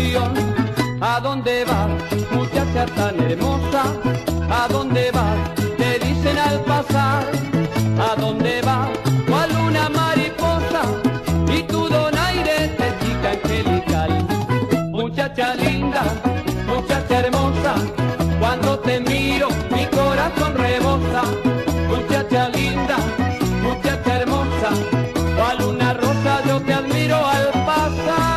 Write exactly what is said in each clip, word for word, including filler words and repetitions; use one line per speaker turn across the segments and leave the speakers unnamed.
admiración. ¿A dónde vas, muchacha tan hermosa? ¿A dónde vas? Te dicen al pasar. ¿A dónde vas? ¿Cuál una mariposa? Y tu donaire de chica angelical. Muchacha linda, muchacha hermosa, cuando te miro mi corazón rebosa. Muchacha linda, muchacha hermosa, cual una rosa yo te admiro al pasar.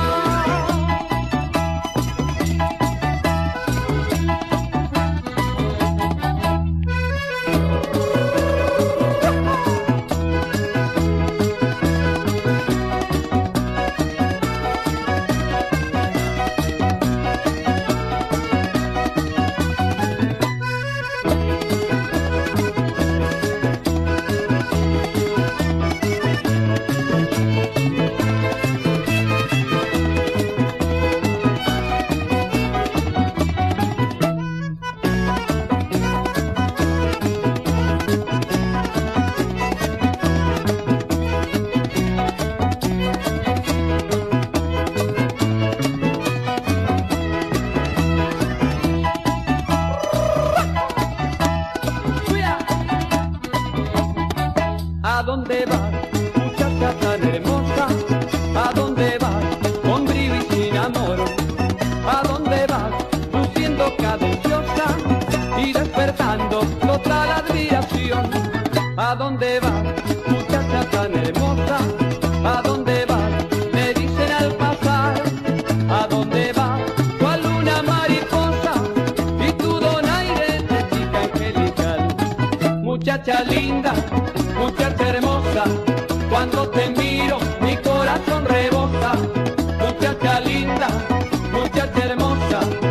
¿A dónde vas, muchacha tan hermosa? ¿A dónde vas, con brillo y sin amor? ¿A dónde vas, luciendo cadenciosa y despertando total admiración? ¿A dónde vas, muchacha tan hermosa? ¿A dónde vas? Me dicen al pasar. ¿A dónde vas? ¿Cuál una mariposa? Y tu donaire de chica angelical. Muchacha linda, muchacha hermosa, cuando te miro mi corazón rebosa. Muchacha linda, muchacha hermosa,